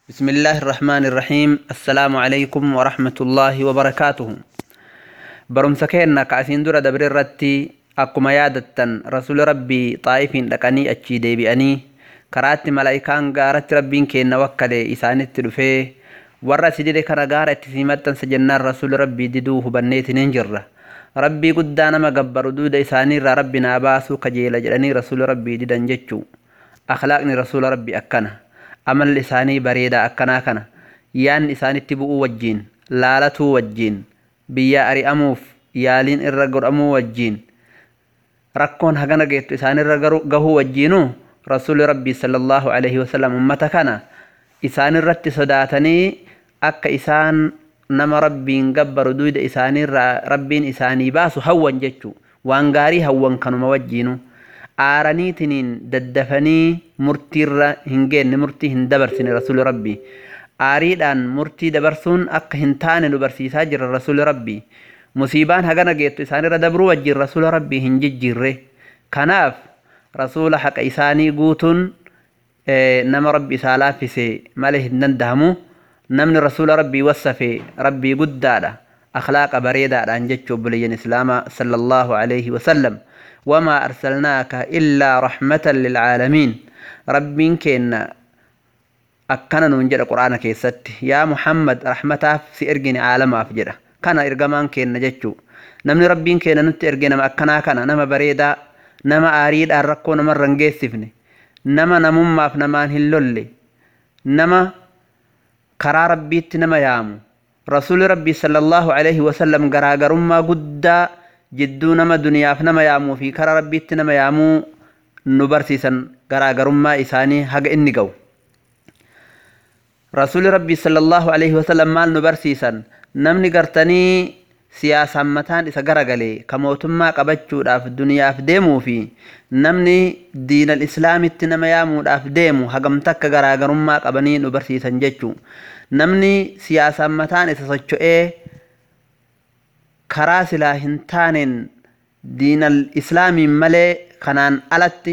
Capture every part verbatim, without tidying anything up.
بسم الله الرحمن الرحيم. السلام عليكم ورحمة الله وبركاته. برمسكينا كاسين دورة دبر الرتي أكو يادتن رسول ربي طائفين لكني أتشي دي بأني كرات ملايكان غارت ربين كينا وكالي إسانت تلفي ورى سيدي كان غارت سيمتن سجنار رسول ربي ديدوه بنيت ننجر ربي قدانا ما قبر دود إساني ربنا باسو كجيل جلني رسول ربي ديدن جتشو أخلاقني رسول ربي أكنا amal isaanii bareeda akkanaa kana yaan isaanitti bu'uu wajjiin laalatuu wajjiin biyya ari'amuuf yaaliin irra godhamuu wajjiin rakkoon hagana geettu isaan irra gahuu wajjiinu rasuuli rabbii sallallahu alaihi wasallam ummata kana isaan irratti sodaatanii akka isaan nama rabbiin gabbaru duuda isaanii irraa rabbiin isaanii baasu hawwan jechuu waan gaarii hawwan kanuma wajjiinu aaraniitiniin daddafanii murtiirra hin geenne murtii hin dabarsine rasuuli rabbii aariidhaan murtii dabarsuun akka hin taane nu barsiisaa jira rasuuli rabbii musiibaan hagana geettu isaanirra dabruu wajjiin rasuula rabbii hin jijjiirre kanaaf rasuula haqa isaanii guutuun nama rabbi isaa laaffise malee hin dandahamu namni rasuula rabbii wassafe rabbii guddaadha akhlaaqa bareedaadhaan jechuu obboleeyyan islaamaa sallallahu alaihi wasallam وما أرسلناك إلا رحمة للعالمين ربين كينا أكنا ننجد القرآن كيست يا محمد رحمته في إرجن عالم أفجره كان إرجمان كينا جتشو نمني ربين كينا نت إرجن ما أكنا كنا نما بريدا نما أريد أركو نما رنجي سفني نما نمم ما في نمان هلولي نما كرا ربيت نما يامو رسول ربي صلى الله عليه وسلم جراجر ما قدا jidduu nama duniyaaf nama yaamuu fi karaa rabbiitti nama yaamuu nu barsiisan garaagarummaa isaanii haga inni ga'u rasuuli rabbii sallallahu alaihi wasallam maal nu barsiisan namni gartanii siyaasaan mataan isa garagalee ka mootummaa qabachuudhaaf duniyaaf deemuu fi namni diinal islaamitti nama yaamuudhaaf deemu hagam takka garaagarummaa qabanii nu barsiisan jechuu namni siyaasaan mataan isa socho'ee karaa silaa hin taaneen diinal islaamiin malee kanaan alatti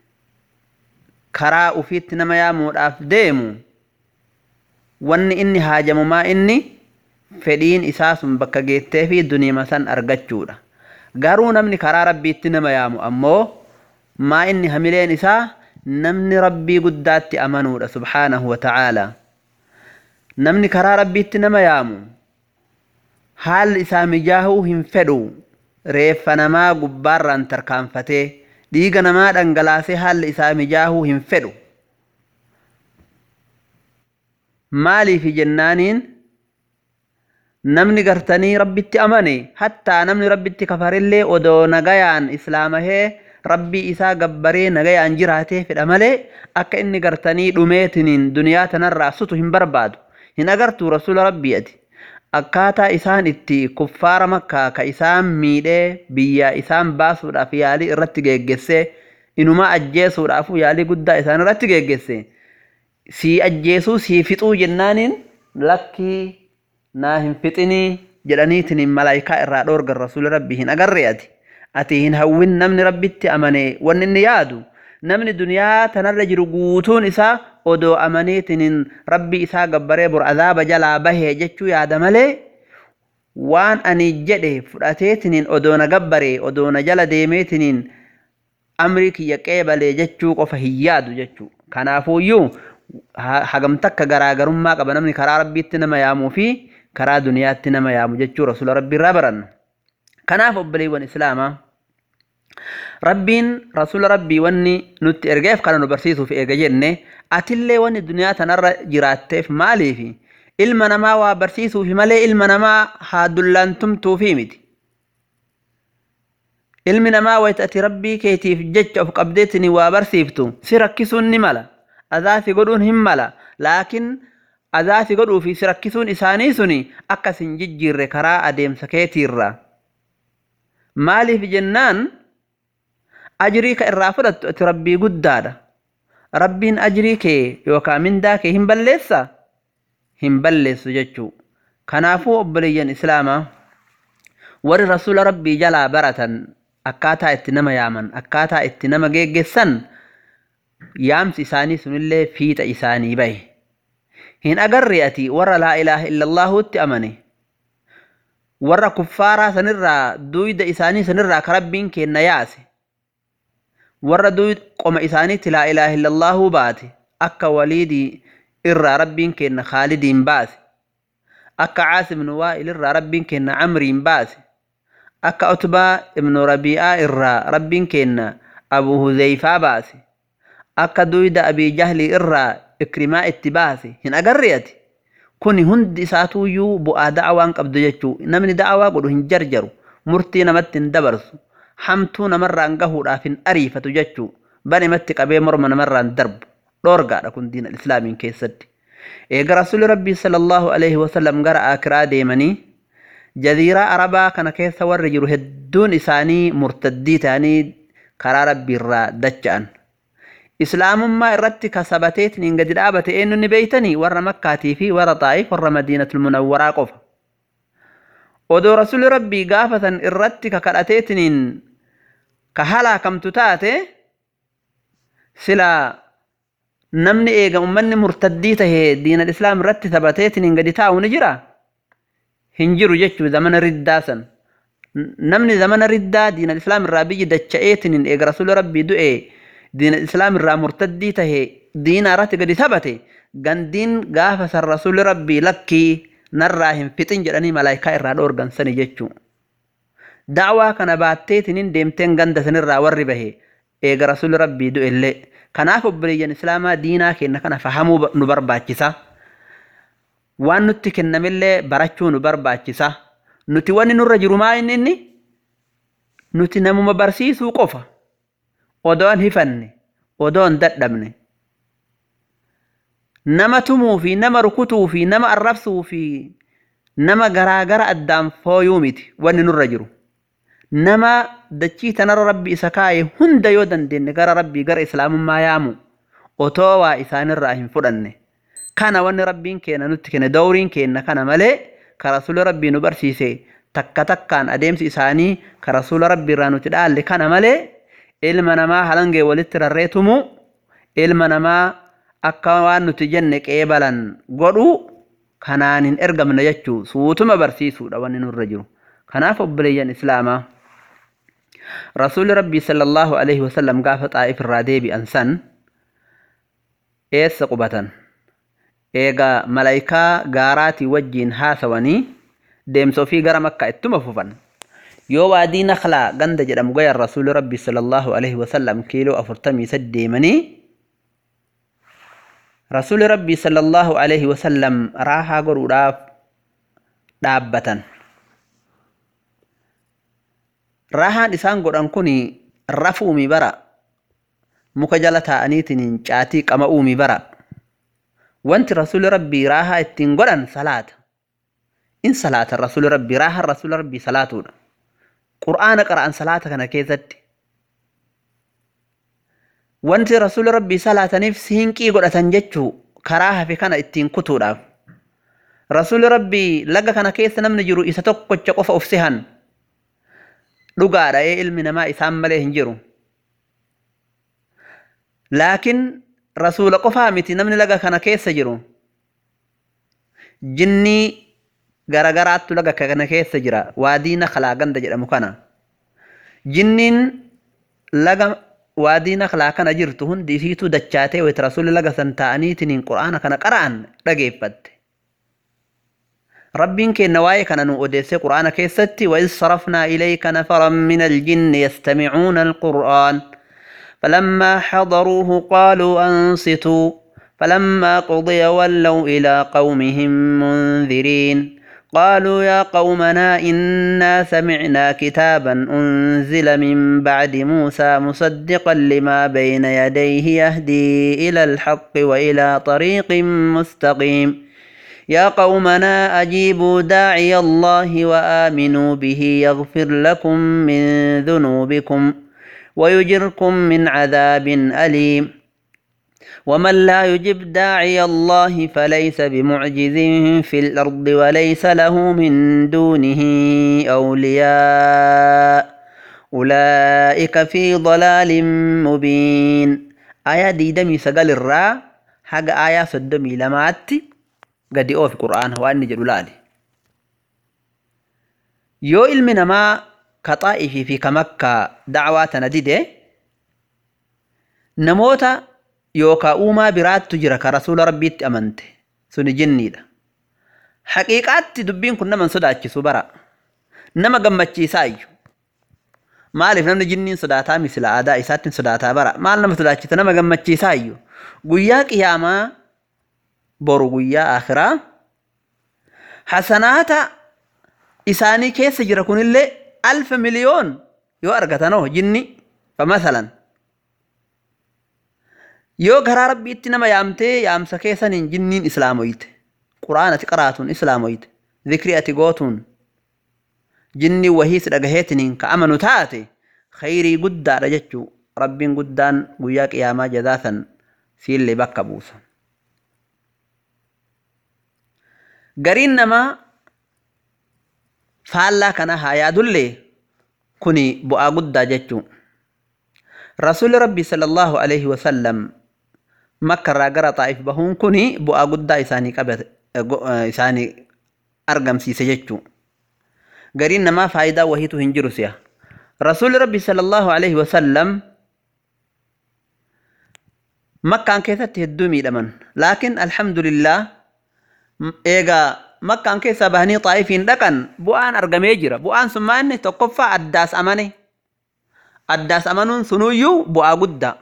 karaa ufiitti nama yaamuudhaaf deemu wanni inni haajamumaa inni fedhiin isaa sun bakka geettee fi duniima san argachuudha garuu namni karaa rabbiitti nama yaamu ammoo maa inni hamileen isaa namni rabbii guddaatti amanuudha subhaanahu wa ta'ala namni karaa rabbiitti nama yaamu haal isaa mijaahuu hin fedhu reeffa namaa gubbaarraan tarkaanfatee dhiiga namaa dhangalaasee haal isaa mijaahuu hin fedhu maaliif jennaaniin namni gartanii rabbitti amane hattaa namni rabbitti kafarillee odoo nagayaan islaamahee rabbii isaa gabbaree nagayaan jiraatee fedha malee akka inni gartanii dhumeetiniin duniyaa tanarraa sutu hin barbaadu hin agartuu rasuula rabbii ati akkaataa isaan itti kuffaara makkaa ka isaan miidhee biyya isaan baasuudhaaf yaalii irratti geeggesse inuma ajjeesuudhaaf yaalii guddaa isaan irratti geeggesse sii ajjeesuu sii fixuu jennaaniin lakkii naa hin fixinii jedhaniitiin malaayikaa irraa dhoorgan rasuula rabbii hin agarre ati ati hin hawwin namni rabbitti amane wanni inni yaadu namni duniyaa tanarra jiru guutuun isaa odoo amaneetiniin rabbi isaa gabbaree bor azaaba jalaa bahee jechuu yaada malee waan ani jedhe fudhateetiniin odoo na gabbaree odoo na jala deemeetiniin amrii kiyya qeebalee jechuu qofa hin yaadu jechuu kanaafuuyyuu hagam takka garaagarummaa qaba namni karaa rabbiitti nama yaamuu fi karaa duniyaatti nama yaamu jechuu rasuula rabbii irraa baranna kanaaf obboleewwan islaamaa rabbiin rasuula rabbii wanni nutti ergeef kana nu barsiisuuf eega jenne atillee wanni duniyaa tanarra jiraatteef maaliif ilma namaa waa barsiisuuf malee ilma namaa haa dullantumtuufi miti ilmi namaa wayita ati rabbii keetiif jecha of qabdeetini waa barsiiftu si rakkisuun ni mala azaafi godhuun hin mala laakiin azaafi godhuu fi si rakkisuun isaanii suni akkas hin jijjiirre karaa adeemsa keetiirra maaliif jennaan ajrii ka irraa fudhattu ati rabbii guddaadha rabbiin ajrii kee yookaan mindaa kee hin balleessa hin balleessu jechuu kanaafuu obboleeyyan islaamaa warri rasuula rabbii jalaa baratan akkaataa itti nama yaaman akkaataa itti nama geeggessan yaamsi isaanii sunillee fiixa isaanii bahe hin agarri'ati warra laa ilaaha illallahuutti amane warra kuffaaraa sanirraa duyda isaanii sanirraa ka rabbiin kenna yaase warra duyd qoma isaaniitti laa ilaaha illallahuu baate akka waliidii irraa rabbiin kenna khaalidiin baase akka Caasim ibn Waa'il irraa rabbiin kenna Camriin baase akka Utbaa ibn Rabi'aa irraa rabbiin kenna Abu Huzayfaa baase akka duyda Abii Jahli irraa Ikrimaa itti baase hin agarreeti kuni hundi isaatuuyyuu bu'aa da'awaan qabdu jechuu namni da'awaa godhu hin jarjaru murtii namatti hin dabarsu hamtuu namarraan gahuudhaaf hin ariifatu jechuu banimatti qabee morma namarraan darbu dhoorgaadha kun diina islaamiin keessatti eega rasuuli rabbii sallallahu alaihi wasallam gara akiraa deemanii jaziiraa arabaa kana keessa warri jiru hedduun isaanii murtaddii ta'anii karaa rabbiirraa dacha'an islaamummaa irratti kasabateetiin gadi dhaabate eenyu ni beeytanii warra makkaatii fi warra xaa'if warra madiinatul munawwaraa qofa odoo rasuuli rabbii gaafatan irratti kakadhateetiin ka halaakamtu taate sila namni eega ummanni murtaddii tahee diina islaam irratti sabateetiin gadi taa'u ni jira hin jiru jechuu zamana riddaa san namni zamana riddaa diina islaam irraa biyyi dacha'eetiin eega rasuuli rabbii du'e دين الإسلام الرا مرتدي تهي دين أرات قد ثبته قندين قافة الرسول ربي لكي نراهم فتن جراني ملايكا إراد أورغان سني جيشو دعوة كان باتيتنين ديمتين قند سنرا وربه إيقا رسول ربي دو إلي كناف بريجان إسلاما دينا كينا كان فهمو نبرباكسا وان نتكن نميلي براتشو نبرباكسا نتواني نرى جرمائن إني نتنمو مبرسيسو قفا odoon hifanne odoon dadhabne nama tumuu fi nama rukutuu fi nama arrabsuu fi nama garaagara addaan fooyuu miti wanni nurra jiru nama dachii tanarra rabbi isa kaaye hunda yoo dandeenye gara rabbii gara islaamummaa yaamu otoo waa isaanirraa hin fudhanne kana wanni rabbiin keenya nutti kenne dawriin keenya kana malee ka rasuula rabbii nu barsiise takka takkaan adeemsi isaanii ka rasuula rabbiirraa nuti dhaalle kana malee ilma namaa halangee walitti rarreetumu ilma namaa akka waan nuti jenne qeebalan godhu kanaan hin ergamne jechuu suutuma barsiisuudha wanni nurra jiru kanaaf obboleeyyan islaamaa rasuuli rabbii sallallahu alaihi wasallam gaafa xaa'if irraa deebi'an san eessa qubatan eega malaayikaa gaaraatii wajjiin haasawanii deemsa ofii gara makkaa ittuma fufan yoo waadii nakhlaa ganda jedhamu gaya rasuuli rabbii sallallahu alaihi wasallam kiiloo afurtamii saddeemanii rasuuli rabbii sallallahu alaihi wasallam raahaa godhuudhaaf dhaabbatan raahaan isaan godhan kuni rafuumi bara muka jala taa'aniitiin caatii qama'uumi bara wanti rasuuli rabbii raahaa ittiin godhan salaata in salaata rasuuli rabbii raahaan rasuuli rabbii salaatuudha qur'aana qara'an salaata kana keessatti wanti rasuuli rabbii salaataniif siinqii godhatan jechuu karaa hafe kana ittiin kutuudhaaf rasuuli rabbii laga kana keessa namni jiru isa tokkocha qofa of sehan dhugaadha ee ilmi namaa isaan malee hin jiru laakiin rasuula qofaa miti namni laga kana keessa jiru jinnii garagaraattu laga kana keessa jira waadii nakhlaa ganda jedhamu kana jinniin laga waadii nakhlaa kana jirtu hundi isiitu dachaatee wayit rasuuli laga san ta'aniitiin qur'aana kana qara'an dhageeffatte rabbiin keenna waa'ee kana nu odeesse qur'aana keessatti wa iz sarafnaa ilayka nafaran min aljinni yastami'uuna alqur'aan فلما حضروه قالوا أنصتوا فلما قضي ولوا إلى قومهم منذرين قالوا يا قومنا إنا سمعنا كتابا أنزل من بعد موسى مصدقا لما بين يديه يهدي إلى الحق وإلى طريق مستقيم يا قومنا أجيبوا داعي الله وآمنوا به يغفر لكم من ذنوبكم ويجركم من عذاب أليم ومن لا يجب داعي الله فليس بمعجز في الأرض وليس له من دونه أولياء أولئك في ضلال مبين آية دي دمي سقال الرا حق آية صدمي لمات gadi oofi qur'aana waan inni jedhu laali. Yoo ilmi namaa ka Xaa'ifii fi ka Makkaa da'waa tana dide namoota yookaa uumaa biraattu jira ka rasuula rabbiitti amante suni jinniidha. Haqiiqaatti dubbiin kun nama sodaachisu bara nama gammachiisaa iyyuu. Maaliif namni jinniin sodaataa misila aadaa isaatti sodaataa bara maal nama sodaachisa nama gammachiisaa iyyuu. Guyyaa qiyaamaa boru guyyaa akhiraa hasanaata isaanii keessa jira kunillee alfa miliyoon yoo argatanoo jinni famasalan yoo garaa rabbiitti nama yaamtee yaamsa keessaniin jinniin islaamoyte qur'aana ati qaraatuun islaamoyte zikrii ati gootuun jinni wahiis dhagaheetiniin ka amanu taate khayrii guddaadha jechuu rabbiin guddaan guyyaa qiyaamaa jazaasan siillee bakka buusa. Gariin namaa faallaa kana haa yaadullee kuni bu'aa guddaa jechuu. Rasuulli Rabbi sallallahu alaihi wasallam Makka irraa gara Xaa'if bahuun kuni bu'aa guddaa isaanii qabate isaanii argamsiise jechuu. Gariin namaa faayidaa wahiitu hin jiru si'a. Rasuulli Rabbi sallallahu alaihi wasallam Makkaan keessatti hedduu miidhaman. Laakiin alhamdulillah eegaa Makkaan keessaa bahanii Xaa'ifiin dhaqan bu'aan argamee jira. Bu'aan sun maanni tokkoffaa addaas amane. Addaas amanuun sunuyyuu bu'aa guddaa.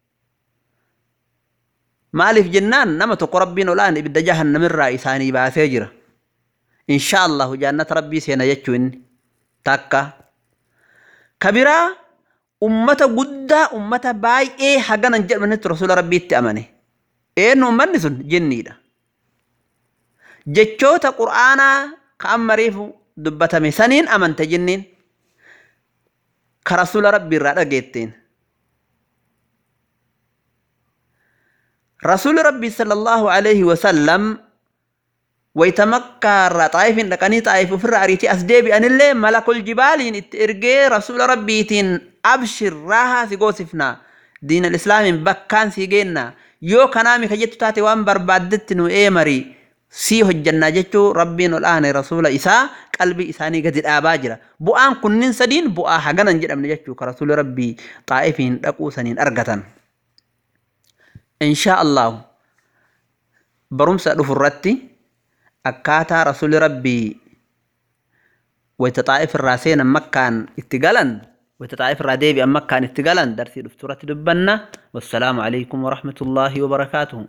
Maaliif jennaan nama tokko rabbiin olaan ibidda jahannamirraa isaanii baasee jira. Inshaallahu jannata rabbii seena jechuu inni takka. Kabiraa ummata guddaa ummata baay'ee haganan jedhamanitti rasuula rabbiitti amane. Eenyu ummanni sun jinniidha. Jechoota qur'aanaa ka ammariifu dubbatame saniin amante jinniin ka rasuula rabbiirraa dhageetteen. Rasuuli Rabbi sallallahu alaihi wasallam wayta Makkaa irraa Xaa'ifiin dhaqanii Xaa'if ofirraa ariitii as deebi'anillee malakul jibaaliin itti ergee rasuula rabbiitiin abshir raahaa si goosifnaa diinal islaamiin bakkaan si geenna yoo kanaami ka jettu taate waan barbaaddetti nu eemarii si hojjannaa jechuu rabbiin ol aane rasuula isaa qalbii isaanii gadi dhaabaa jira. Bu'aan kunniin sadiin bu'aa haganan jedhamne jechuu ka rasuuli rabbii Xaa'ifiin dhaquu saniin argatan. Insha Allah barumsa dhufu irratti akkaataa rasuuli rabbii wayta Xaa'if irraa seenan Makkaan itti galan wayta Xaa'if irraa deebi'an Makkaan itti galan darsii dhuftu irratti dubbanna. Wassalaamu alaikum warahmatullahi wabarakaatuhu.